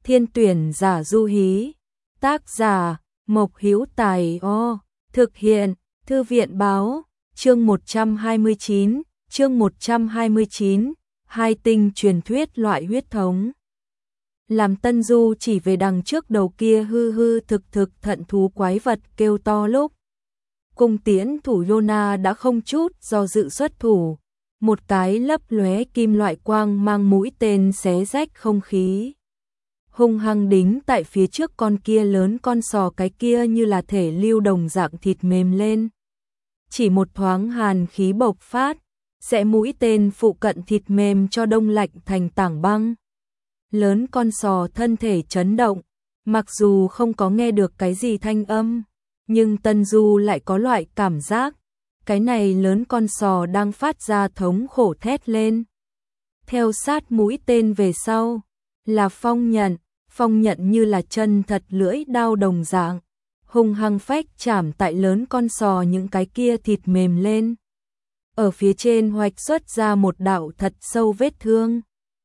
Thiên tuyển giả du hí. Tác giả Mộc Hữu Tài. Thực hiện Thư viện báo. Chương 129, hai tinh truyền thuyết loại huyết thống. Làm Tân Du chỉ về đằng trước đầu kia hư hư thực thực thận thú quái vật kêu to lúc. Cung tiễn thủ Yona đã không chút do dự xuất thủ. Một cái lấp lóe kim loại quang mang mũi tên xé rách không khí. Hung hăng đính tại phía trước con kia lớn con sò cái kia như là thể lưu đồng dạng thịt mềm lên. Chỉ một thoáng hàn khí bộc phát, sẽ mũi tên phụ cận thịt mềm cho đông lạnh thành tảng băng. Lớn con sò thân thể chấn động, mặc dù không có nghe được cái gì thanh âm, nhưng Tân Du lại có loại cảm giác, cái này lớn con sò đang phát ra thống khổ thét lên. Theo sát mũi tên về sau, là phong nhận như là chân thật lưỡi đao đồng dạng, hung hăng phách chạm tại lớn con sò những cái kia thịt mềm lên. Ở phía trên hoạch xuất ra một đạo thật sâu vết thương,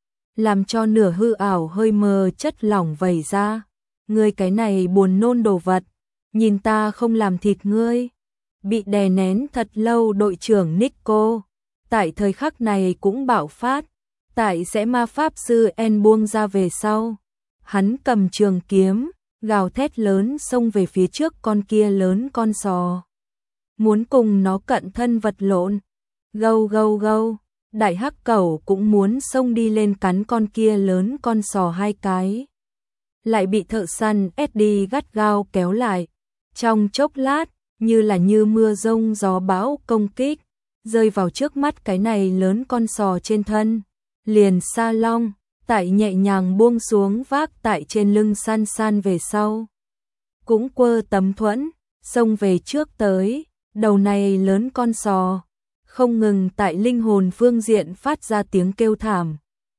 làm cho nửa hư ảo hơi mờ chất lỏng vẩy ra. Ngươi cái này buồn nôn đồ vật, nhìn ta không làm thịt ngươi. Bị đè nén thật lâu đội trưởng Nico, tại thời khắc này cũng bạo phát, tại sẽ ma pháp sư En buông ra về sau. Hắn cầm trường kiếm, gào thét lớn xông về phía trước con kia lớn con sò. Muốn cùng nó cận thân vật lộn. Gâu gâu gâu, đại hắc cẩu cũng muốn xông đi lên cắn con kia lớn con sò hai cái. Lại bị thợ săn Eddie gắt gao kéo lại. Trong chốc lát, như mưa rông gió bão công kích, rơi vào trước mắt cái này lớn con sò trên thân. Liền sa long, tại nhẹ nhàng buông xuống vác tại trên lưng san san về sau. Cũng quơ tấm thuẫn, xông về trước tới, đầu này lớn con sò, không ngừng tại linh hồn phương diện phát ra tiếng kêu thảm.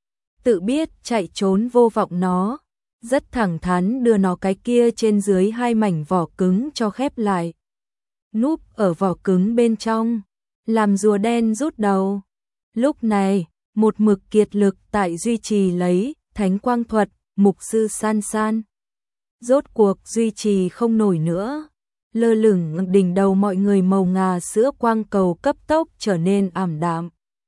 Tự biết chạy trốn vô vọng nó, rất thẳng thắn đưa nó cái kia trên dưới hai mảnh vỏ cứng cho khép lại. Núp ở vỏ cứng bên trong, làm rùa đen rút đầu. Lúc này, một mực kiệt lực tại duy trì lấy thánh quang thuật, mục sư san san. Rốt cuộc duy trì không nổi nữa. Lơ lửng đỉnh đầu mọi người màu ngà sữa quang cầu cấp tốc trở nên ảm đạm.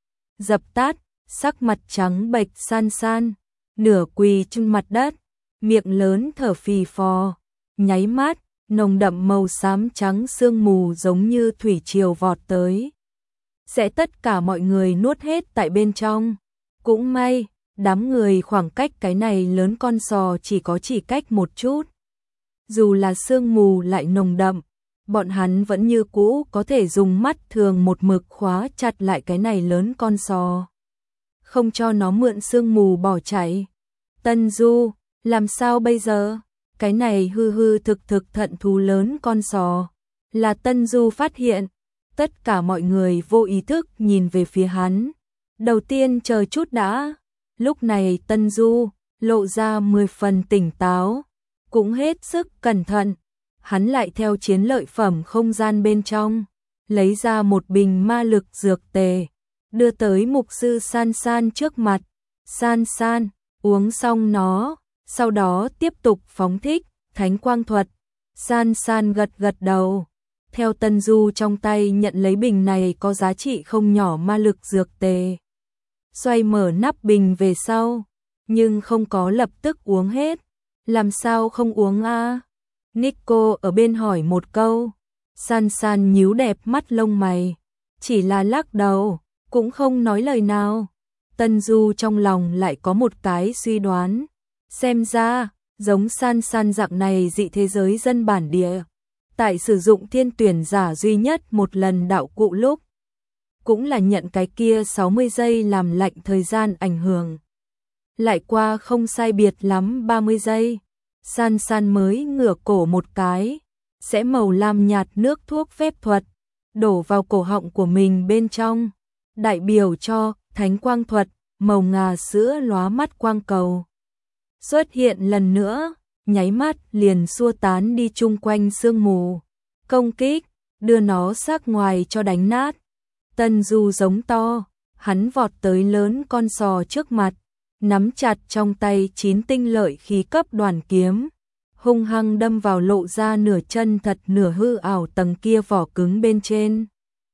Dập tắt, sắc mặt trắng bệch san san, nửa quỳ trên mặt đất, miệng lớn thở phì phò, nháy mắt, nồng đậm màu xám trắng sương mù giống như thủy triều vọt tới. Sẽ tất cả mọi người nuốt hết tại bên trong. Cũng may, đám người khoảng cách cái này lớn con sò chỉ cách một chút. Dù là sương mù lại nồng đậm, bọn hắn vẫn như cũ có thể dùng mắt thường một mực khóa chặt lại cái này lớn con sò. Không cho nó mượn sương mù bỏ chạy. Tân Du, làm sao bây giờ? Cái này hư hư thực thực thận thú lớn con sò. Là Tân Du phát hiện. Tất cả mọi người vô ý thức nhìn về phía hắn. Đầu tiên chờ chút đã. Lúc này Tân Du lộ ra 10 phần tỉnh táo, cũng hết sức cẩn thận. Hắn lại theo chiến lợi phẩm không gian bên trong, lấy ra một bình ma lực dược tề, đưa tới mục sư San San trước mặt. San San, uống xong nó, sau đó tiếp tục phóng thích thánh quang thuật. San San gật gật đầu. Theo Tân Du trong tay nhận lấy bình này có giá trị không nhỏ ma lực dược tề. Xoay mở nắp bình về sau, nhưng không có lập tức uống hết. Làm sao không uống a? Nico ở bên hỏi một câu. San San nhíu đẹp mắt lông mày, chỉ là lắc đầu, cũng không nói lời nào. Tân Du trong lòng lại có một cái suy đoán. Xem ra, giống San San dạng này dị thế giới dân bản địa, tại sử dụng thiên tuyển giả duy nhất một lần đạo cụ lúc, cũng là nhận cái kia 60 giây làm lạnh thời gian ảnh hưởng. Lại qua không sai biệt lắm 30 giây, San San mới ngửa cổ một cái, sẽ màu lam nhạt nước thuốc phép thuật, đổ vào cổ họng của mình bên trong, đại biểu cho thánh quang thuật, màu ngà sữa lóa mắt quang cầu. Xuất hiện lần nữa, nháy mắt liền xua tán đi chung quanh sương mù. Công kích, đưa nó xác ngoài cho đánh nát. Tân Du giống to, hắn vọt tới lớn con sò trước mặt, nắm chặt trong tay 9 tinh lợi khí cấp đoàn kiếm, hung hăng đâm vào lộ ra nửa chân thật nửa hư ảo tầng kia vỏ cứng bên trên.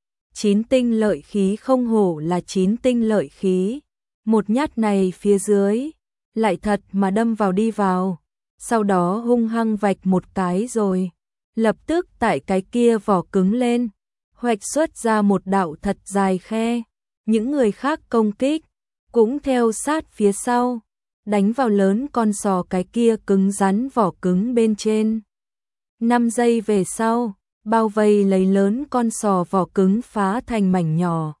9 tinh lợi khí không hổ là 9 tinh lợi khí, một nhát này phía dưới, lại thật mà đâm vào đi vào, sau đó hung hăng vạch một cái rồi, lập tức tại cái kia vỏ cứng lên, hoạch xuất ra một đạo thật dài khe, những người khác công kích, cũng theo sát phía sau, đánh vào lớn con sò cái kia cứng rắn vỏ cứng bên trên. 5 giây về sau, bao vây lấy lớn con sò vỏ cứng phá thành mảnh nhỏ.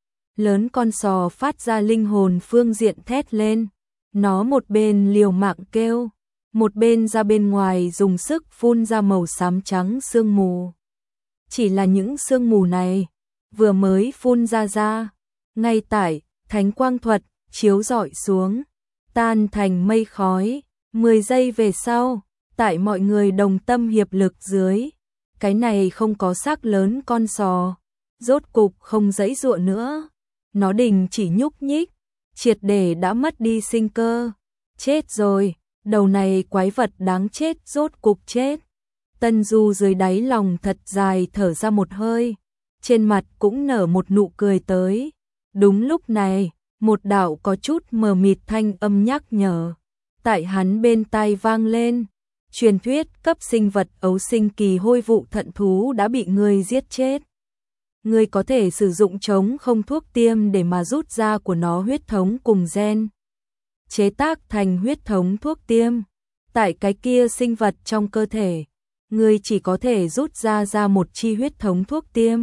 Lớn con sò phát ra linh hồn phương diện thét lên, nó một bên liều mạng kêu, một bên ra bên ngoài dùng sức phun ra màu xám trắng sương mù. Chỉ là những sương mù này, vừa mới phun ra, ngay tại thánh quang thuật chiếu rọi xuống, tan thành mây khói. 10 giây về sau, tại mọi người đồng tâm hiệp lực dưới, cái này không có xác lớn con sò, rốt cục không giãy giụa nữa, nó đình chỉ nhúc nhích, triệt để đã mất đi sinh cơ. Chết rồi, đầu này quái vật đáng chết rốt cục chết. Tân Du dưới đáy lòng thật dài thở ra một hơi, trên mặt cũng nở một nụ cười tới. Đúng lúc này, một đạo có chút mờ mịt thanh âm nhắc nhở tại hắn bên tai vang lên. Truyền thuyết cấp sinh vật ấu sinh kỳ hôi vụ thận thú đã bị ngươi giết chết. Ngươi có thể sử dụng trống không thuốc tiêm để mà rút ra của nó huyết thống cùng gen, chế tác thành huyết thống thuốc tiêm. Tại cái kia sinh vật trong cơ thể, ngươi chỉ có thể rút ra một chi huyết thống thuốc tiêm.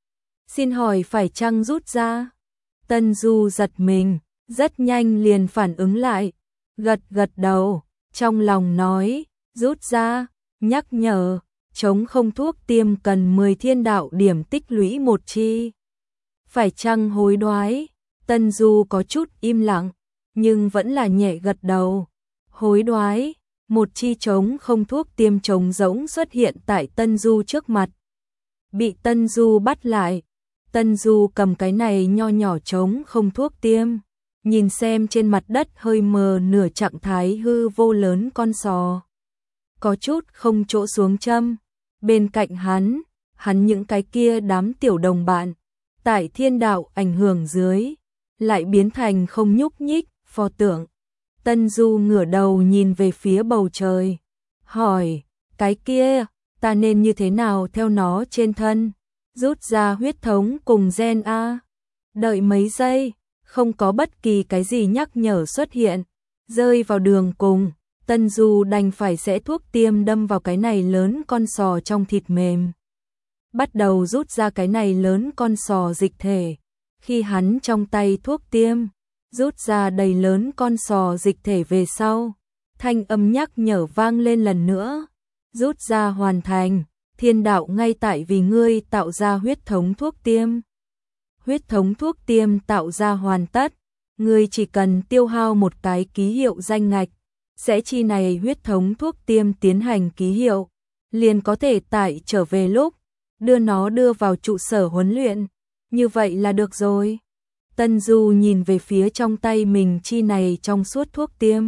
Xin hỏi phải chăng rút ra? Tân Du giật mình, rất nhanh liền phản ứng lại, gật đầu, trong lòng nói, rút ra, nhắc nhở, chống không thuốc tiêm cần 10 thiên đạo điểm tích lũy một chi. Phải chăng hối đoái? Tân Du có chút im lặng, nhưng vẫn là nhẹ gật đầu. Hối đoái, một chi chống không thuốc tiêm trống rỗng xuất hiện tại Tân Du trước mặt. Bị Tân Du bắt lại, Tân Du cầm cái này nho nhỏ trống không thuốc tiêm, nhìn xem trên mặt đất hơi mờ nửa trạng thái hư vô lớn con sò. Có chút không chỗ xuống châm, bên cạnh hắn những cái kia đám tiểu đồng bạn, tại thiên đạo ảnh hưởng dưới, lại biến thành không nhúc nhích, pho tượng. Tân Du ngửa đầu nhìn về phía bầu trời, hỏi, cái kia, ta nên như thế nào theo nó trên thân, rút ra huyết thống cùng gen A. Đợi mấy giây, không có bất kỳ cái gì nhắc nhở xuất hiện, rơi vào đường cùng, Tân Du đành phải sẽ thuốc tiêm đâm vào cái này lớn con sò trong thịt mềm. Bắt đầu rút ra cái này lớn con sò dịch thể, khi hắn trong tay thuốc tiêm, rút ra đầy lớn con sò dịch thể về sau, thanh âm nhắc nhở vang lên lần nữa, rút ra hoàn thành, thiên đạo ngay tại vì ngươi tạo ra huyết thống thuốc tiêm. Huyết thống thuốc tiêm tạo ra hoàn tất, ngươi chỉ cần tiêu hao một cái ký hiệu danh ngạch, sẽ chi này huyết thống thuốc tiêm tiến hành ký hiệu, liền có thể tại trở về lúc, đưa nó đưa vào trụ sở huấn luyện, như vậy là được rồi. Tân Du nhìn về phía trong tay mình chi này trong suốt thuốc tiêm.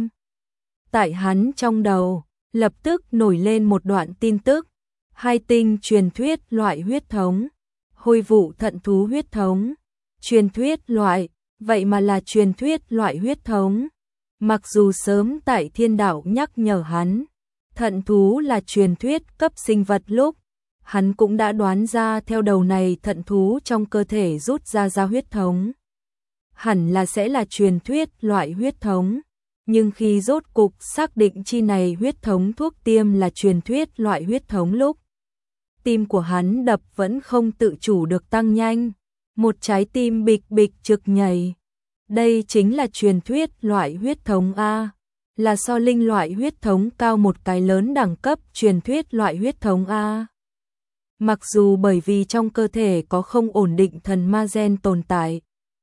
Tại hắn trong đầu, lập tức nổi lên một đoạn tin tức, 2 tinh truyền thuyết loại huyết thống, hôi vụ thận thú huyết thống, truyền thuyết loại, vậy mà là truyền thuyết loại huyết thống. Mặc dù sớm tại thiên đạo nhắc nhở hắn, thận thú là truyền thuyết cấp sinh vật lúc, hắn cũng đã đoán ra theo đầu này thận thú trong cơ thể rút ra huyết thống. Hẳn là sẽ là truyền thuyết loại huyết thống, nhưng khi rốt cục xác định chi này huyết thống thuốc tiêm là truyền thuyết loại huyết thống lúc, tim của hắn đập vẫn không tự chủ được tăng nhanh, một trái tim bịch bịch trực nhảy. Đây chính là truyền thuyết loại huyết thống A, là so linh loại huyết thống cao một cái lớn đẳng cấp truyền thuyết loại huyết thống A. Mặc dù bởi vì trong cơ thể có không ổn định thần ma gen tồn tại,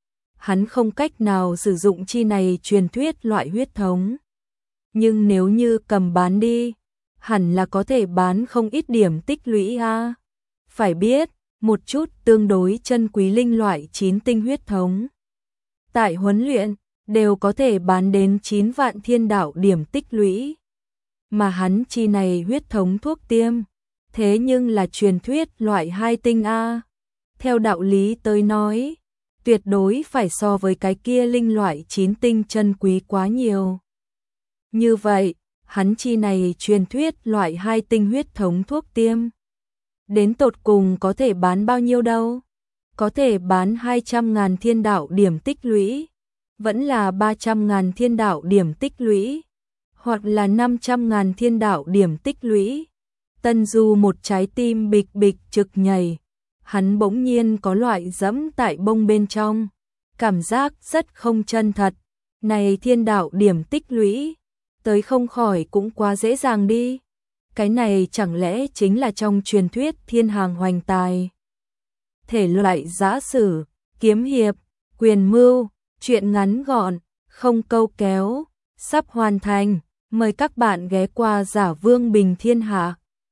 hắn không cách nào sử dụng chi này truyền thuyết loại huyết thống. Nhưng nếu như cầm bán đi, hẳn là có thể bán không ít điểm tích lũy A. Phải biết, một chút tương đối chân quý linh loại 9 tinh huyết thống. Tại huấn luyện, đều có thể bán đến 9 vạn thiên đạo điểm tích lũy. Mà hắn chi này huyết thống thuốc tiêm, thế nhưng là truyền thuyết loại 2 tinh a. Theo đạo lý tới nói, tuyệt đối phải so với cái kia linh loại 9 tinh chân quý quá nhiều. Như vậy, hắn chi này truyền thuyết loại 2 tinh huyết thống thuốc tiêm, đến tột cùng có thể bán bao nhiêu đâu? Có thể bán 200.000 thiên đạo điểm tích lũy, vẫn là 300.000 thiên đạo điểm tích lũy, hoặc là 500.000 thiên đạo điểm tích lũy. Tân Du một trái tim bịch bịch trực nhảy, hắn bỗng nhiên có loại dẫm tại bông bên trong, cảm giác rất không chân thật. Này thiên đạo điểm tích lũy, tới không khỏi cũng quá dễ dàng đi. Cái này chẳng lẽ chính là trong truyền thuyết thiên hàng hoành tài. Thể loại giã sử, kiếm hiệp, quyền mưu, truyện ngắn gọn, không câu kéo, sắp hoàn thành. Mời các bạn ghé qua Giả Vương Bình Thiên Hạ.